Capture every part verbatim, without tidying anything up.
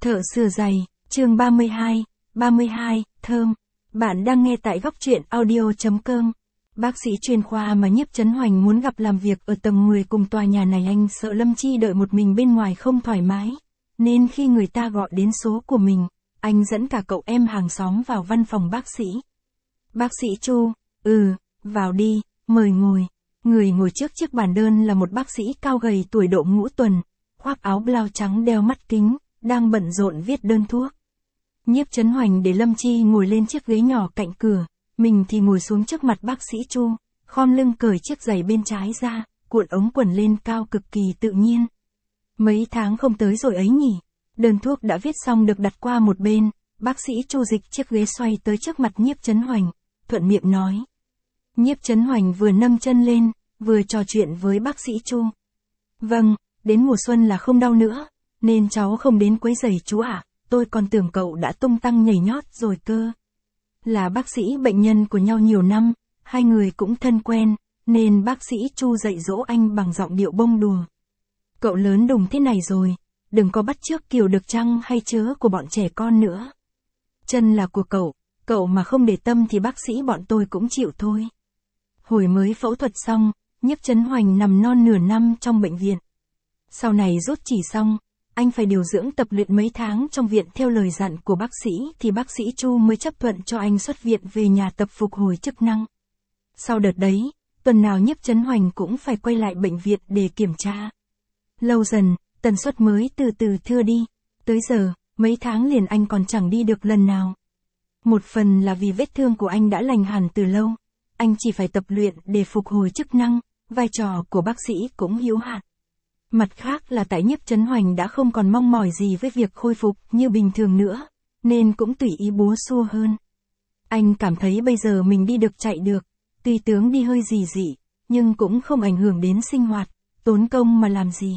Thợ sửa giày, chương ba mươi hai, ba mươi hai, thơm. Bạn đang nghe tại góc truyện audio chấm com. Bác sĩ chuyên khoa mà Nhiếp Chấn Hoành muốn gặp làm việc ở tầng mười cùng tòa nhà này, anh sợ Lâm Chi đợi một mình bên ngoài không thoải mái. Nên khi người ta gọi đến số của mình, anh dẫn cả cậu em hàng xóm vào văn phòng bác sĩ. Bác sĩ Chu, ừ, vào đi, mời ngồi. Người ngồi trước chiếc bàn đơn là một bác sĩ cao gầy tuổi độ ngũ tuần, khoác áo blau trắng đeo mắt kính, đang bận rộn viết đơn thuốc. Nhiếp Chấn Hoành để Lâm Chi ngồi lên chiếc ghế nhỏ cạnh cửa, mình thì ngồi xuống trước mặt bác sĩ Chu, khom lưng cởi chiếc giày bên trái ra, cuộn ống quần lên cao cực kỳ tự nhiên. Mấy tháng không tới rồi ấy nhỉ, đơn thuốc đã viết xong được đặt qua một bên, bác sĩ Chu dịch chiếc ghế xoay tới trước mặt Nhiếp Chấn Hoành, thuận miệng nói. Nhiếp Chấn Hoành vừa nâng chân lên, vừa trò chuyện với bác sĩ Chu. Vâng, đến mùa xuân là không đau nữa, nên cháu không đến quấy rầy chú ạ, tôi còn tưởng cậu đã tung tăng nhảy nhót rồi cơ. Là bác sĩ bệnh nhân của nhau nhiều năm, hai người cũng thân quen, nên bác sĩ Chu dạy dỗ anh bằng giọng điệu bông đùa. Cậu lớn đùng thế này rồi, đừng có bắt chước kiểu được chăng hay chớ của bọn trẻ con nữa. Chân là của cậu, cậu mà không để tâm thì bác sĩ bọn tôi cũng chịu thôi. Hồi mới phẫu thuật xong, Nhiếp Chấn Hoành nằm non nửa năm trong bệnh viện. Sau này rút chỉ xong, anh phải điều dưỡng tập luyện mấy tháng trong viện theo lời dặn của bác sĩ thì bác sĩ Chu mới chấp thuận cho anh xuất viện về nhà tập phục hồi chức năng. Sau đợt đấy, tuần nào Nhiếp Chấn Hoành cũng phải quay lại bệnh viện để kiểm tra. Lâu dần, tần suất mới từ từ thưa đi, tới giờ, mấy tháng liền anh còn chẳng đi được lần nào. Một phần là vì vết thương của anh đã lành hẳn từ lâu, anh chỉ phải tập luyện để phục hồi chức năng, vai trò của bác sĩ cũng hữu hạn. Mặt khác là tại Nhiếp Chấn Hoành đã không còn mong mỏi gì với việc khôi phục như bình thường nữa, nên cũng tùy ý búa xua hơn. Anh cảm thấy bây giờ mình đi được chạy được, tuy tướng đi hơi gì dị, nhưng cũng không ảnh hưởng đến sinh hoạt, tốn công mà làm gì.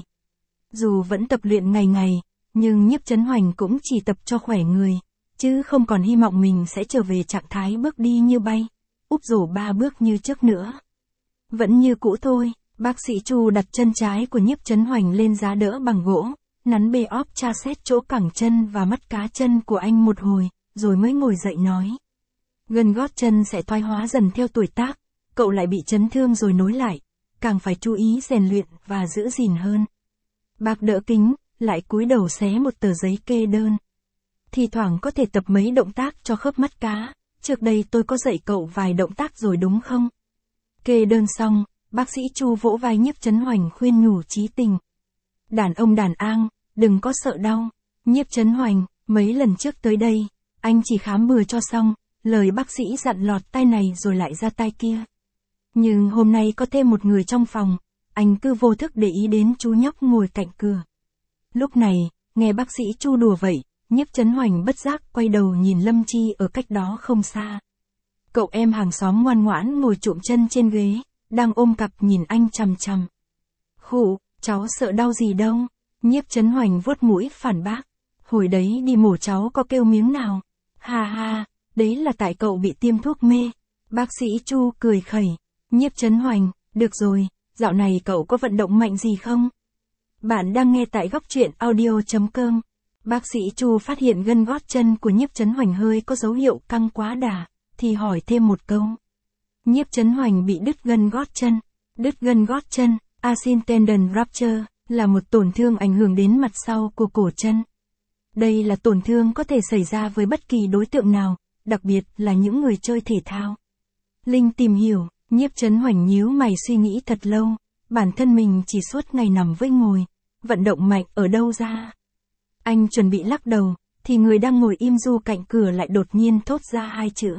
Dù vẫn tập luyện ngày ngày, nhưng Nhiếp Chấn Hoành cũng chỉ tập cho khỏe người, chứ không còn hy vọng mình sẽ trở về trạng thái bước đi như bay, úp rổ ba bước như trước nữa. Vẫn như cũ thôi. Bác sĩ Chu đặt chân trái của Nhiếp Chấn Hoành lên giá đỡ bằng gỗ, nắn bê óp tra xét chỗ cẳng chân và mắt cá chân của anh một hồi, rồi mới ngồi dậy nói. Gân gót chân sẽ thoái hóa dần theo tuổi tác, cậu lại bị chấn thương rồi nối lại, càng phải chú ý rèn luyện và giữ gìn hơn. Bác đỡ kính, lại cúi đầu xé một tờ giấy kê đơn. Thì thoảng có thể tập mấy động tác cho khớp mắt cá, trước đây tôi có dạy cậu vài động tác rồi đúng không? Kê đơn xong, bác sĩ Chu vỗ vai Nhiếp Chấn Hoành khuyên nhủ chí tình. Đàn ông đàn an, đừng có sợ đau. Nhiếp Chấn Hoành, mấy lần trước tới đây, anh chỉ khám bừa cho xong, lời bác sĩ dặn lọt tai này rồi lại ra tai kia. Nhưng hôm nay có thêm một người trong phòng, anh cứ vô thức để ý đến chú nhóc ngồi cạnh cửa. Lúc này, nghe bác sĩ Chu đùa vậy, Nhiếp Chấn Hoành bất giác quay đầu nhìn Lâm Chi ở cách đó không xa. Cậu em hàng xóm ngoan ngoãn ngồi chụm chân trên ghế, đang ôm cặp nhìn anh chằm chằm. Khụ, cháu sợ đau gì đâu. Nhiếp Chấn Hoành vuốt mũi phản bác. Hồi đấy đi mổ cháu có kêu miếng nào. Ha ha, đấy là tại cậu bị tiêm thuốc mê. Bác sĩ Chu cười khẩy. Nhiếp Chấn Hoành, được rồi, dạo này cậu có vận động mạnh gì không? Bạn đang nghe tại góc truyện audio chấm com. Bác sĩ Chu phát hiện gân gót chân của Nhiếp Chấn Hoành hơi có dấu hiệu căng quá đà, thì hỏi thêm một câu. Nhiếp Chấn Hoành bị đứt gân gót chân. Đứt gân gót chân, Achilles tendon rupture, là một tổn thương ảnh hưởng đến mặt sau của cổ chân. Đây là tổn thương có thể xảy ra với bất kỳ đối tượng nào, đặc biệt là những người chơi thể thao. Linh tìm hiểu, Nhiếp Chấn Hoành nhíu mày suy nghĩ thật lâu, bản thân mình chỉ suốt ngày nằm với ngồi, vận động mạnh ở đâu ra. Anh chuẩn bị lắc đầu, thì người đang ngồi im ru cạnh cửa lại đột nhiên thốt ra hai chữ.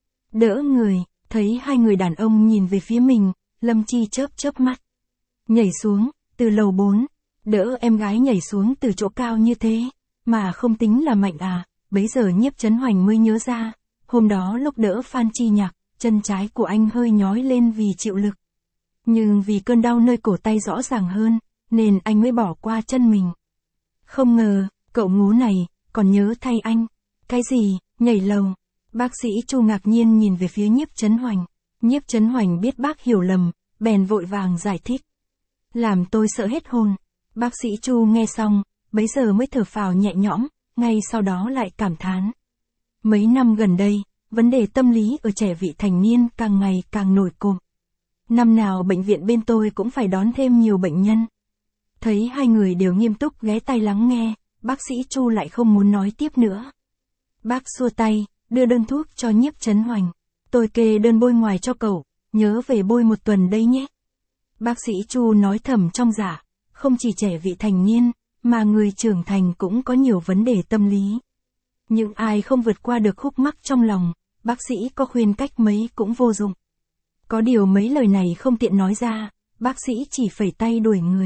Đỡ người. Thấy hai người đàn ông nhìn về phía mình, Lâm Chi chớp chớp mắt. Nhảy xuống, từ lầu bốn. Đỡ em gái nhảy xuống từ chỗ cao như thế, mà không tính là mạnh à. Bấy giờ Nhiếp Chấn Hoành mới nhớ ra, hôm đó lúc đỡ Phan Chi Nhạc, chân trái của anh hơi nhói lên vì chịu lực. Nhưng vì cơn đau nơi cổ tay rõ ràng hơn, nên anh mới bỏ qua chân mình. Không ngờ, cậu ngố này, còn nhớ thay anh. Cái gì, nhảy lầu? Bác sĩ Chu ngạc nhiên nhìn về phía Nhiếp Chấn Hoành. Nhiếp Chấn Hoành biết bác hiểu lầm, bèn vội vàng giải thích. Làm tôi sợ hết hồn. Bác sĩ Chu nghe xong, bấy giờ mới thở phào nhẹ nhõm, ngay sau đó lại cảm thán. Mấy năm gần đây, vấn đề tâm lý ở trẻ vị thành niên càng ngày càng nổi cộm. Năm nào bệnh viện bên tôi cũng phải đón thêm nhiều bệnh nhân. Thấy hai người đều nghiêm túc ghé tai lắng nghe, bác sĩ Chu lại không muốn nói tiếp nữa. Bác xua tay, đưa đơn thuốc cho Nhiếp Chấn Hoành. Tôi kê đơn bôi ngoài cho cậu, nhớ về bôi một tuần đây nhé. Bác sĩ Chu nói thầm trong dạ, không chỉ trẻ vị thành niên, mà người trưởng thành cũng có nhiều vấn đề tâm lý. Những ai không vượt qua được khúc mắc trong lòng, bác sĩ có khuyên cách mấy cũng vô dụng. Có điều mấy lời này không tiện nói ra, bác sĩ chỉ phẩy tay đuổi người.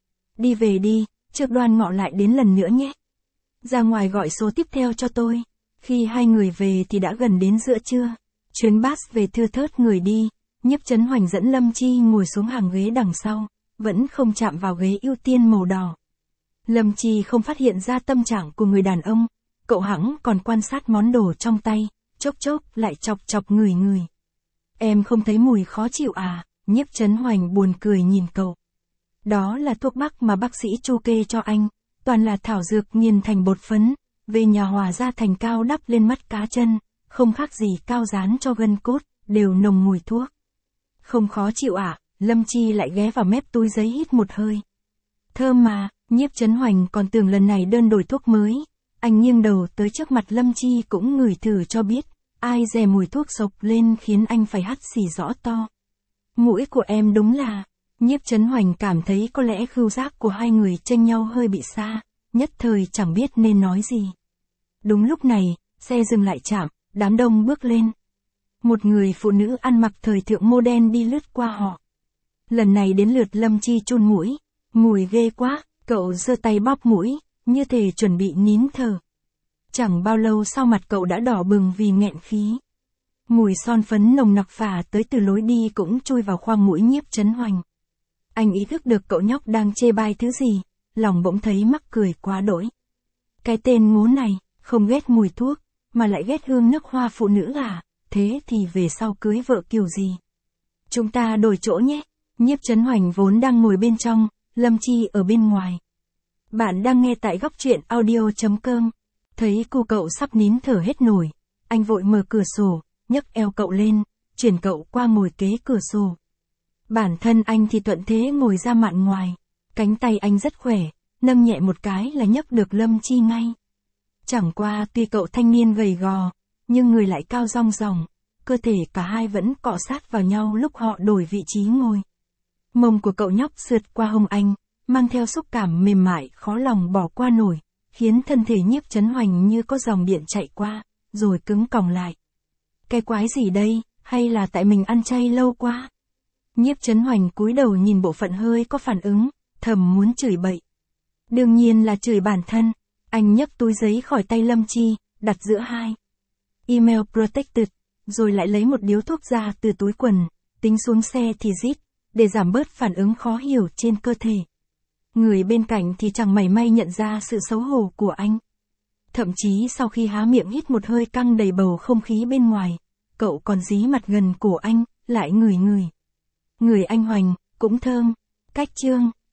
Đi về đi, trước Đoan Ngọ lại đến lần nữa nhé. Ra ngoài gọi số tiếp theo cho tôi. Khi hai người về thì đã gần đến giữa trưa. Chuyến bus về thưa thớt người đi, Nhiếp Chấn Hoành dẫn Lâm Chi ngồi xuống hàng ghế đằng sau, vẫn không chạm vào ghế ưu tiên màu đỏ. Lâm Chi không phát hiện ra tâm trạng của người đàn ông, cậu hẵng còn quan sát món đồ trong tay, chốc chốc lại chọc chọc người người. Em không thấy mùi khó chịu à? Nhiếp Chấn Hoành buồn cười nhìn cậu. Đó là thuốc bắc mà bác sĩ Chu kê cho anh, toàn là thảo dược nghiền thành bột phấn, về nhà hòa ra thành cao đắp lên mắt cá chân, không khác gì cao dán cho gân cốt, đều nồng mùi thuốc. Không khó chịu à? Lâm Chi lại ghé vào mép túi giấy hít một hơi. Thơm mà. Nhiếp Chấn Hoành còn tưởng lần này đơn đổi thuốc mới. Anh nghiêng đầu tới trước mặt Lâm Chi cũng ngửi thử cho biết, ai dè mùi thuốc sộc lên khiến anh phải hắt xì rõ to. Mũi của em đúng là... Nhiếp Chấn Hoành cảm thấy có lẽ khứu giác của hai người chênh nhau hơi bị xa, nhất thời chẳng biết nên nói gì. Đúng lúc này, xe dừng lại chạm, đám đông bước lên. Một người phụ nữ ăn mặc thời thượng mô đen đi lướt qua họ. Lần này đến lượt Lâm Chi chun mũi, mùi ghê quá, cậu giơ tay bóp mũi, như thể chuẩn bị nín thở. Chẳng bao lâu sau mặt cậu đã đỏ bừng vì nghẹn khí. Mùi son phấn nồng nặc phả tới từ lối đi cũng chui vào khoang mũi Nhiếp Chấn Hoành. Anh ý thức được cậu nhóc đang chê bai thứ gì, lòng bỗng thấy mắc cười quá đỗi. Cái tên ngố này, không ghét mùi thuốc, mà lại ghét hương nước hoa phụ nữ à, thế thì về sau cưới vợ kiểu gì? Chúng ta đổi chỗ nhé. Nhiếp Chấn Hoành vốn đang ngồi bên trong, Lâm Chi ở bên ngoài. Bạn đang nghe tại góc truyện audio chấm com. Thấy cô cậu sắp nín thở hết nổi, anh vội mở cửa sổ, nhấc eo cậu lên, chuyển cậu qua ngồi kế cửa sổ. Bản thân anh thì thuận thế ngồi ra mạn ngoài, cánh tay anh rất khỏe, nâng nhẹ một cái là nhấc được Lâm Chi ngay. Chẳng qua tuy cậu thanh niên gầy gò, nhưng người lại cao rong ròng, cơ thể cả hai vẫn cọ sát vào nhau lúc họ đổi vị trí ngồi. Mông của cậu nhóc sượt qua hông anh, mang theo xúc cảm mềm mại khó lòng bỏ qua nổi, khiến thân thể Nhiếp Chấn Hoành như có dòng điện chạy qua, rồi cứng còng lại. Cái quái gì đây, hay là tại mình ăn chay lâu quá? Nhiếp Chấn Hoành cúi đầu nhìn bộ phận hơi có phản ứng, thầm muốn chửi bậy. Đương nhiên là chửi bản thân, anh nhấc túi giấy khỏi tay Lâm Chi, đặt giữa hai email protected, rồi lại lấy một điếu thuốc ra từ túi quần, tính xuống xe thì rít, để giảm bớt phản ứng khó hiểu trên cơ thể. Người bên cạnh thì chẳng mảy may nhận ra sự xấu hổ của anh. Thậm chí sau khi há miệng hít một hơi căng đầy bầu không khí bên ngoài, cậu còn dí mặt gần cổ anh, lại ngửi ngửi. Người anh Hoành, cũng thơm. Cách chương.